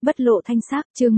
Bất lộ thanh sắc, chương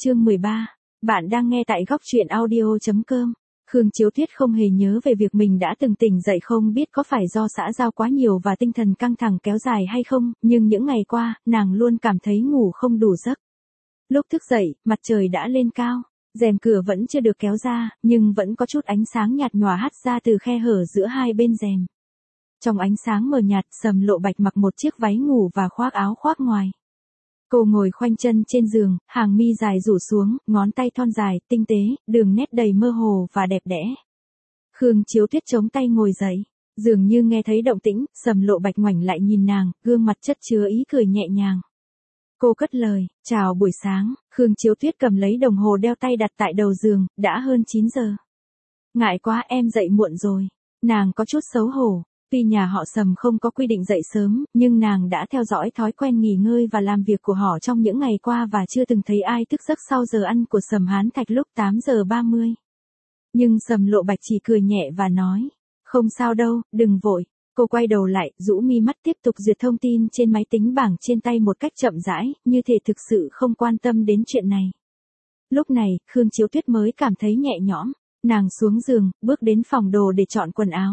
13. Bạn đang nghe tại góc truyện audio.com. Khương Chiếu Tuyết không hề nhớ về việc mình đã từng tỉnh dậy, không biết có phải do xã giao quá nhiều và tinh thần căng thẳng kéo dài hay không, nhưng những ngày qua, nàng luôn cảm thấy ngủ không đủ giấc. Lúc thức dậy, mặt trời đã lên cao, rèm cửa vẫn chưa được kéo ra, nhưng vẫn có chút ánh sáng nhạt nhòa hắt ra từ khe hở giữa hai bên rèm. Trong ánh sáng mờ nhạt, Sầm Lộ Bạch mặc một chiếc váy ngủ và khoác áo khoác ngoài. Cô ngồi khoanh chân trên giường, hàng mi dài rủ xuống, ngón tay thon dài, tinh tế, đường nét đầy mơ hồ và đẹp đẽ. Khương Chiếu Tuyết chống tay ngồi dậy, dường như nghe thấy động tĩnh, Sầm Lộ Bạch ngoảnh lại nhìn nàng, gương mặt chất chứa ý cười nhẹ nhàng. Cô cất lời, chào buổi sáng. Khương Chiếu Tuyết cầm lấy đồng hồ đeo tay đặt tại đầu giường, đã hơn 9 giờ. Ngại quá, em dậy muộn rồi. Nàng có chút xấu hổ. Tuy nhà họ Sầm không có quy định dậy sớm, nhưng nàng đã theo dõi thói quen nghỉ ngơi và làm việc của họ trong những ngày qua và chưa từng thấy ai thức giấc sau giờ ăn của Sầm Hán Thạch lúc 8 giờ 30. Nhưng Sầm Lộ Bạch chỉ cười nhẹ và nói, không sao đâu, đừng vội. Cô quay đầu lại, rũ mi mắt tiếp tục duyệt thông tin trên máy tính bảng trên tay một cách chậm rãi, như thể thực sự không quan tâm đến chuyện này. Lúc này, Khương Chiếu Tuyết mới cảm thấy nhẹ nhõm, nàng xuống giường, bước đến phòng đồ để chọn quần áo.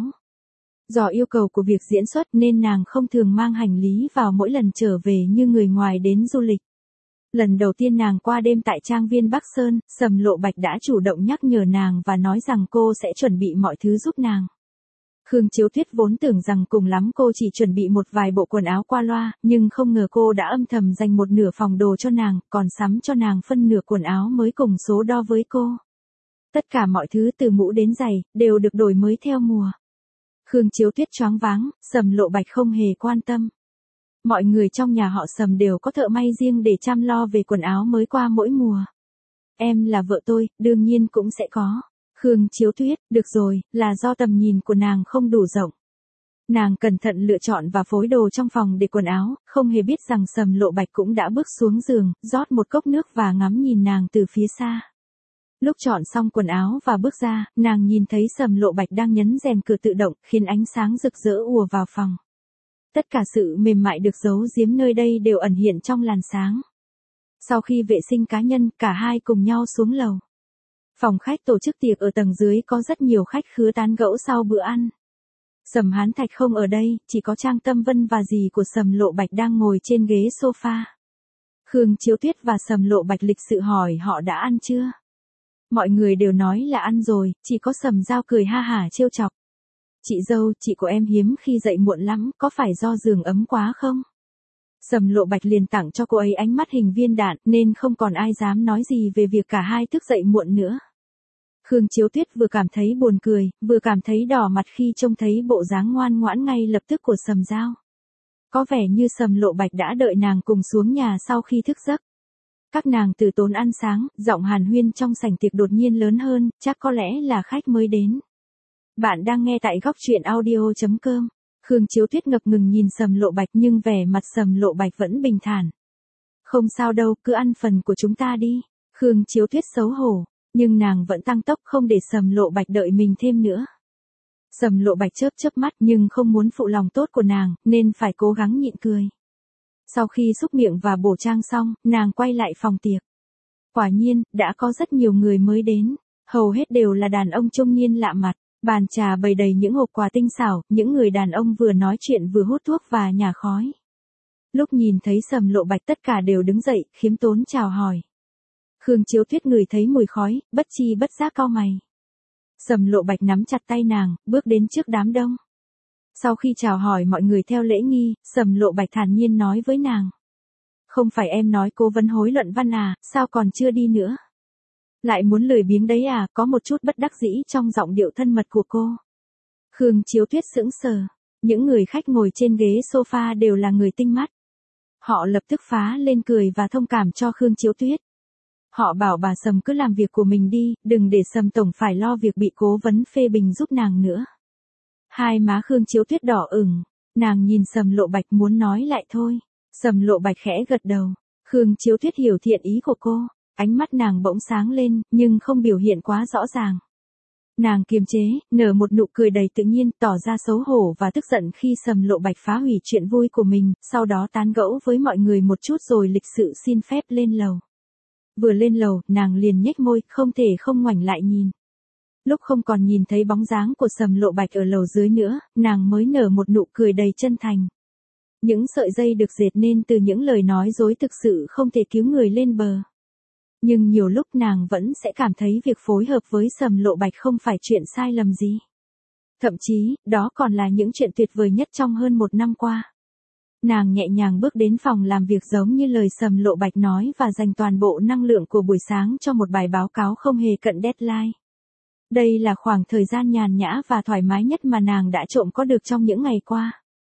Do yêu cầu của việc diễn xuất nên nàng không thường mang hành lý vào mỗi lần trở về như người ngoài đến du lịch. Lần đầu tiên nàng qua đêm tại trang viên Bắc Sơn, Sầm Lộ Bạch đã chủ động nhắc nhở nàng và nói rằng cô sẽ chuẩn bị mọi thứ giúp nàng. Khương Chiếu Tuyết vốn tưởng rằng cùng lắm cô chỉ chuẩn bị một vài bộ quần áo qua loa, nhưng không ngờ cô đã âm thầm dành một nửa phòng đồ cho nàng, còn sắm cho nàng phân nửa quần áo mới cùng số đo với cô. Tất cả mọi thứ từ mũ đến giày, đều được đổi mới theo mùa. Khương Chiếu Tuyết choáng váng, Sầm Lộ Bạch không hề quan tâm. Mọi người trong nhà họ Sầm đều có thợ may riêng để chăm lo về quần áo mới qua mỗi mùa. Em là vợ tôi, đương nhiên cũng sẽ có. Khương Chiếu Tuyết, được rồi, là do tầm nhìn của nàng không đủ rộng. Nàng cẩn thận lựa chọn và phối đồ trong phòng để quần áo, không hề biết rằng Sầm Lộ Bạch cũng đã bước xuống giường, rót một cốc nước và ngắm nhìn nàng từ phía xa. Lúc chọn xong quần áo và bước ra, nàng nhìn thấy Sầm Lộ Bạch đang nhấn rèm cửa tự động, khiến ánh sáng rực rỡ ùa vào phòng. Tất cả sự mềm mại được giấu giếm nơi đây đều ẩn hiện trong làn sáng. Sau khi vệ sinh cá nhân, cả hai cùng nhau xuống lầu. Phòng khách tổ chức tiệc ở tầng dưới có rất nhiều khách khứa tán gẫu sau bữa ăn. Sầm Hán Thạch không ở đây, chỉ có Trang Tâm Vân và dì của Sầm Lộ Bạch đang ngồi trên ghế sofa. Khương Chiếu Tuyết và Sầm Lộ Bạch lịch sự hỏi họ đã ăn chưa. Mọi người đều nói là ăn rồi, chỉ có Sầm Giao cười ha hả trêu chọc. Chị dâu, chị của em hiếm khi dậy muộn lắm, có phải do giường ấm quá không? Sầm Lộ Bạch liền tặng cho cô ấy ánh mắt hình viên đạn, nên không còn ai dám nói gì về việc cả hai thức dậy muộn nữa. Khương Chiếu Tuyết vừa cảm thấy buồn cười, vừa cảm thấy đỏ mặt khi trông thấy bộ dáng ngoan ngoãn ngay lập tức của Sầm Giao. Có vẻ như Sầm Lộ Bạch đã đợi nàng cùng xuống nhà sau khi thức giấc. Các nàng từ tốn ăn sáng, giọng hàn huyên trong sảnh tiệc đột nhiên lớn hơn, chắc có lẽ là khách mới đến. Bạn đang nghe tại góc truyện audio.com. Khương Chiếu Tuyết ngập ngừng nhìn Sầm Lộ Bạch nhưng vẻ mặt Sầm Lộ Bạch vẫn bình thản. Không sao đâu, cứ ăn phần của chúng ta đi. Khương Chiếu Tuyết xấu hổ, nhưng nàng vẫn tăng tốc không để Sầm Lộ Bạch đợi mình thêm nữa. Sầm Lộ Bạch chớp mắt nhưng không muốn phụ lòng tốt của nàng, nên phải cố gắng nhịn cười. Sau khi xúc miệng và bổ trang xong, nàng quay lại phòng tiệc. Quả nhiên, đã có rất nhiều người mới đến, hầu hết đều là đàn ông trung niên lạ mặt. Bàn trà bày đầy những hộp quà tinh xảo, những người đàn ông vừa nói chuyện vừa hút thuốc và nhả khói. Lúc nhìn thấy Sầm Lộ Bạch tất cả đều đứng dậy, khiêm tốn chào hỏi. Khương Chiếu Tuyết ngửi thấy mùi khói, bất chi bất giác cau mày. Sầm Lộ Bạch nắm chặt tay nàng, bước đến trước đám đông. Sau khi chào hỏi mọi người theo lễ nghi, Sầm Lộ Bạch thản nhiên nói với nàng. Không phải em nói cố vấn hối luận văn à, sao còn chưa đi nữa? Lại muốn lười biếng đấy à, có một chút bất đắc dĩ trong giọng điệu thân mật của cô. Khương Chiếu Tuyết sững sờ, những người khách ngồi trên ghế sofa đều là người tinh mắt. Họ lập tức phá lên cười và thông cảm cho Khương Chiếu Tuyết. Họ bảo bà Sầm cứ làm việc của mình đi, đừng để Sầm tổng phải lo việc bị cố vấn phê bình giúp nàng nữa. Hai má Khương Chiếu Tuyết đỏ ửng, nàng nhìn Sầm Lộ Bạch muốn nói lại thôi. Sầm Lộ Bạch khẽ gật đầu, Khương Chiếu Tuyết hiểu thiện ý của cô. Ánh mắt nàng bỗng sáng lên, nhưng không biểu hiện quá rõ ràng. Nàng kiềm chế, nở một nụ cười đầy tự nhiên, tỏ ra xấu hổ và tức giận khi Sầm Lộ Bạch phá hủy chuyện vui của mình, sau đó tán gẫu với mọi người một chút rồi lịch sự xin phép lên lầu. Vừa lên lầu, nàng liền nhếch môi, không thể không ngoảnh lại nhìn. Lúc không còn nhìn thấy bóng dáng của Sầm Lộ Bạch ở lầu dưới nữa, nàng mới nở một nụ cười đầy chân thành. Những sợi dây được dệt nên từ những lời nói dối thực sự không thể cứu người lên bờ. Nhưng nhiều lúc nàng vẫn sẽ cảm thấy việc phối hợp với Sầm Lộ Bạch không phải chuyện sai lầm gì. Thậm chí, đó còn là những chuyện tuyệt vời nhất trong hơn 1 năm qua. Nàng nhẹ nhàng bước đến phòng làm việc giống như lời Sầm Lộ Bạch nói và dành toàn bộ năng lượng của buổi sáng cho một bài báo cáo không hề cận deadline. Đây là khoảng thời gian nhàn nhã và thoải mái nhất mà nàng đã trộm có được trong những ngày qua.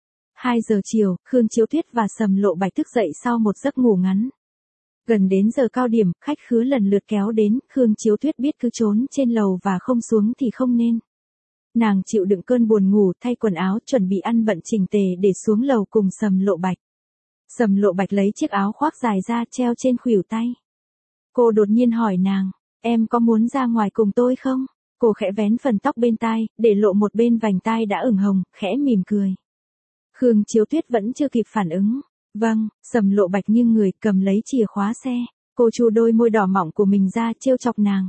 2 giờ chiều, Khương Chiếu Tuyết và Sầm Lộ Bạch thức dậy sau một giấc ngủ ngắn. Gần đến giờ cao điểm, khách khứa lần lượt kéo đến, Khương Chiếu Tuyết biết cứ trốn trên lầu và không xuống thì không nên. Nàng chịu đựng cơn buồn ngủ, thay quần áo, chuẩn bị ăn bận chỉnh tề để xuống lầu cùng Sầm Lộ Bạch. Sầm Lộ Bạch lấy chiếc áo khoác dài ra treo trên khuỷu tay. Cô đột nhiên hỏi nàng, em có muốn ra ngoài cùng tôi không? Cô khẽ vén phần tóc bên tai, để lộ một bên vành tai đã ửng hồng, khẽ mỉm cười. Khương Chiếu Tuyết vẫn chưa kịp phản ứng. Vâng, Sầm Lộ Bạch nghiêng người cầm lấy chìa khóa xe. Cô chu đôi môi đỏ mọng của mình ra trêu chọc nàng.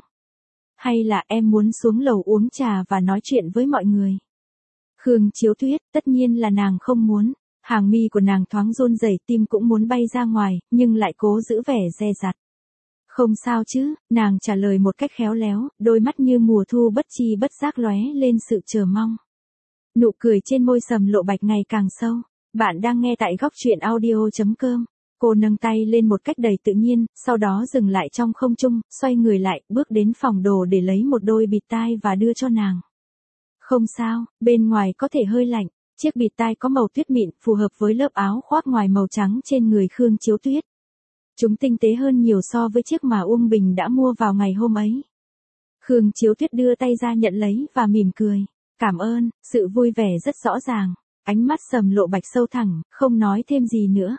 Hay là em muốn xuống lầu uống trà và nói chuyện với mọi người? Khương Chiếu Tuyết, tất nhiên là nàng không muốn. Hàng mi của nàng thoáng run rẩy, tim cũng muốn bay ra ngoài, nhưng lại cố giữ vẻ dè dặt. Không sao chứ, nàng trả lời một cách khéo léo, đôi mắt như mùa thu bất chi bất giác lóe lên sự chờ mong. Nụ cười trên môi Sầm Lộ Bạch ngày càng sâu. Bạn đang nghe tại góc truyện audio.com. Cô nâng tay lên một cách đầy tự nhiên, sau đó dừng lại trong không trung, xoay người lại, bước đến phòng đồ để lấy một đôi bịt tai và đưa cho nàng. Không sao, bên ngoài có thể hơi lạnh. Chiếc bịt tai có màu tuyết mịn, phù hợp với lớp áo khoác ngoài màu trắng trên người Khương Chiếu Tuyết. Chúng tinh tế hơn nhiều so với chiếc mà Uông Bình đã mua vào ngày hôm ấy. Khương Chiếu Tuyết đưa tay ra nhận lấy và mỉm cười. Cảm ơn, sự vui vẻ rất rõ ràng. Ánh mắt Sầm Lộ Bạch sâu thẳm, không nói thêm gì nữa.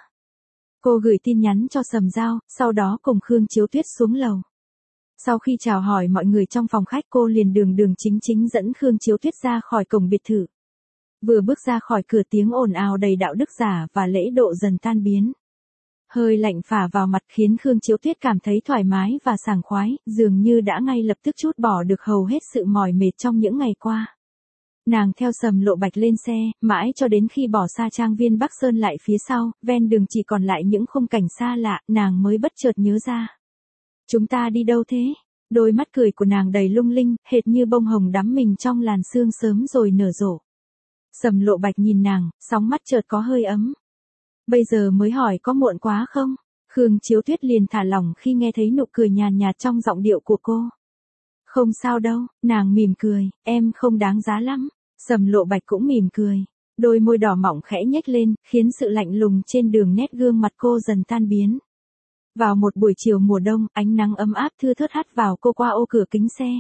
Cô gửi tin nhắn cho Sầm Giao, sau đó cùng Khương Chiếu Tuyết xuống lầu. Sau khi chào hỏi mọi người trong phòng khách, cô liền đường chính dẫn Khương Chiếu Tuyết ra khỏi cổng biệt thự. Vừa bước ra khỏi cửa, tiếng ồn ào đầy đạo đức giả và lễ độ dần tan biến. Hơi lạnh phả vào mặt khiến Khương Chiếu Tuyết cảm thấy thoải mái và sảng khoái, dường như đã ngay lập tức trút bỏ được hầu hết sự mỏi mệt trong những ngày qua. Nàng theo Sầm Lộ Bạch lên xe, mãi cho đến khi bỏ xa trang viên Bắc Sơn lại phía sau, ven đường chỉ còn lại những khung cảnh xa lạ, nàng mới bất chợt nhớ ra. Chúng ta đi đâu thế? Đôi mắt cười của nàng đầy lung linh, hệt như bông hồng đắm mình trong làn sương sớm rồi nở rộ. Sầm Lộ Bạch nhìn nàng, sóng mắt chợt có hơi ấm. Bây giờ mới hỏi có muộn quá không? Khương Chiếu Tuyết liền thả lỏng khi nghe thấy nụ cười nhàn nhạt trong giọng điệu của cô. Không sao đâu, nàng mỉm cười, em không đáng giá lắm. Sầm Lộ Bạch cũng mỉm cười. Đôi môi đỏ mọng khẽ nhếch lên, khiến sự lạnh lùng trên đường nét gương mặt cô dần tan biến. Vào một buổi chiều mùa đông, ánh nắng ấm áp thưa thớt hắt vào cô qua ô cửa kính xe.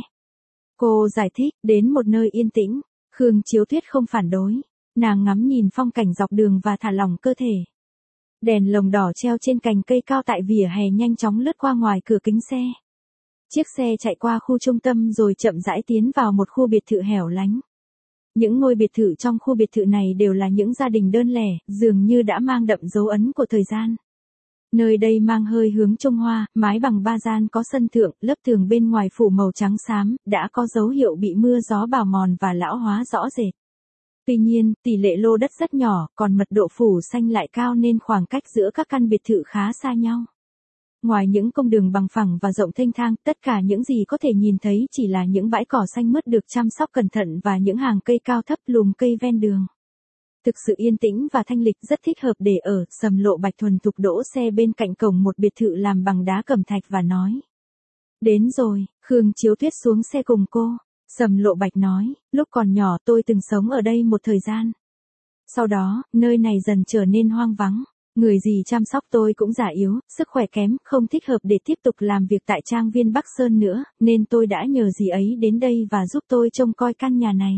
Cô giải thích, đến một nơi yên tĩnh. Khương Chiếu Tuyết không phản đối. Nàng ngắm nhìn phong cảnh dọc đường và thả lỏng cơ thể. Đèn lồng đỏ treo trên cành cây cao tại vỉa hè nhanh chóng lướt qua ngoài cửa kính xe. Chiếc xe chạy qua khu trung tâm rồi chậm rãi tiến vào một khu biệt thự hẻo lánh. Những ngôi biệt thự trong khu biệt thự này đều là những gia đình đơn lẻ, dường như đã mang đậm dấu ấn của thời gian. Nơi đây mang hơi hướng Trung Hoa, mái bằng ba gian có sân thượng, lớp tường bên ngoài phủ màu trắng xám, đã có dấu hiệu bị mưa gió bào mòn và lão hóa rõ rệt. Tuy nhiên, tỷ lệ lô đất rất nhỏ, còn mật độ phủ xanh lại cao nên khoảng cách giữa các căn biệt thự khá xa nhau. Ngoài những công đường bằng phẳng và rộng thênh thang, tất cả những gì có thể nhìn thấy chỉ là những bãi cỏ xanh mướt được chăm sóc cẩn thận và những hàng cây cao thấp lùm cây ven đường. Thực sự yên tĩnh và thanh lịch, rất thích hợp để ở. Sầm Lộ Bạch thuần thục đỗ xe bên cạnh cổng một biệt thự làm bằng đá cẩm thạch và nói. Đến rồi. Khương Chiếu Tuyết xuống xe cùng cô. Sầm Lộ Bạch nói, lúc còn nhỏ tôi từng sống ở đây một thời gian. Sau đó, nơi này dần trở nên hoang vắng. Người dì chăm sóc tôi cũng già yếu, sức khỏe kém, không thích hợp để tiếp tục làm việc tại trang viên Bắc Sơn nữa, nên tôi đã nhờ dì ấy đến đây và giúp tôi trông coi căn nhà này.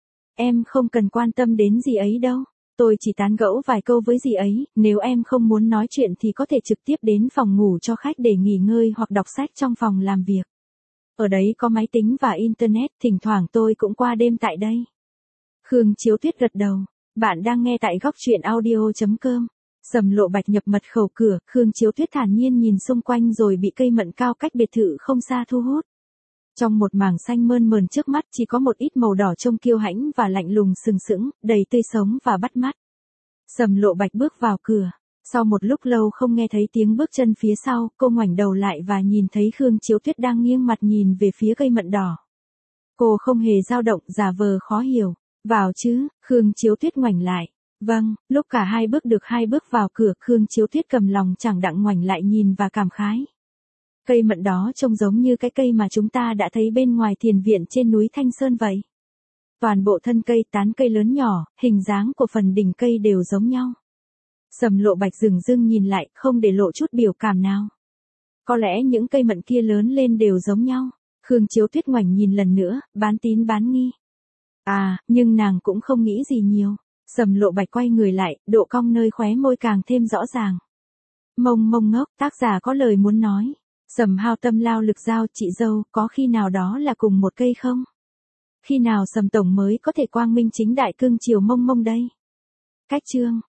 Em không cần quan tâm đến dì ấy đâu. Tôi chỉ tán gẫu vài câu với dì ấy, nếu em không muốn nói chuyện thì có thể trực tiếp đến phòng ngủ cho khách để nghỉ ngơi hoặc đọc sách trong phòng làm việc. Ở đấy có máy tính và internet, thỉnh thoảng tôi cũng qua đêm tại đây. Khương Chiếu Tuyết gật đầu. Bạn đang nghe tại góc truyện audio.com. Sầm Lộ Bạch nhập mật khẩu cửa, Khương Chiếu Tuyết thản nhiên nhìn xung quanh rồi bị cây mận cao cách biệt thự không xa thu hút. Trong một mảng xanh mơn mởn trước mắt chỉ có một ít màu đỏ trông kiêu hãnh và lạnh lùng sừng sững, đầy tươi sống và bắt mắt. Sầm Lộ Bạch bước vào cửa. Sau một lúc lâu không nghe thấy tiếng bước chân phía sau, cô ngoảnh đầu lại và nhìn thấy Khương Chiếu Tuyết đang nghiêng mặt nhìn về phía cây mận đỏ. Cô không hề dao động, giả vờ khó hiểu. Vào chứ, Khương Chiếu Tuyết ngoảnh lại. Vâng, lúc cả hai bước được 2 bước vào cửa, Khương Chiếu Tuyết cầm lòng chẳng đặng ngoảnh lại nhìn và cảm khái. Cây mận đó trông giống như cái cây mà chúng ta đã thấy bên ngoài thiền viện trên núi Thanh Sơn vậy. Toàn bộ thân cây, tán cây lớn nhỏ, hình dáng của phần đỉnh cây đều giống nhau. Sầm Lộ Bạch dửng dưng nhìn lại, không để lộ chút biểu cảm nào. Có lẽ những cây mận kia lớn lên đều giống nhau. Khương Chiếu Tuyết ngoảnh nhìn lần nữa, bán tín bán nghi. À, nhưng nàng cũng không nghĩ gì nhiều. Sầm Lộ Bạch quay người lại, độ cong nơi khóe môi càng thêm rõ ràng. Mông mông ngốc, tác giả có lời muốn nói. Sầm hao tâm lao lực giao, chị dâu, có khi nào đó là cùng một cây không? Khi nào Sầm tổng mới có thể quang minh chính đại cưng chiều mông mông đây? Cách chương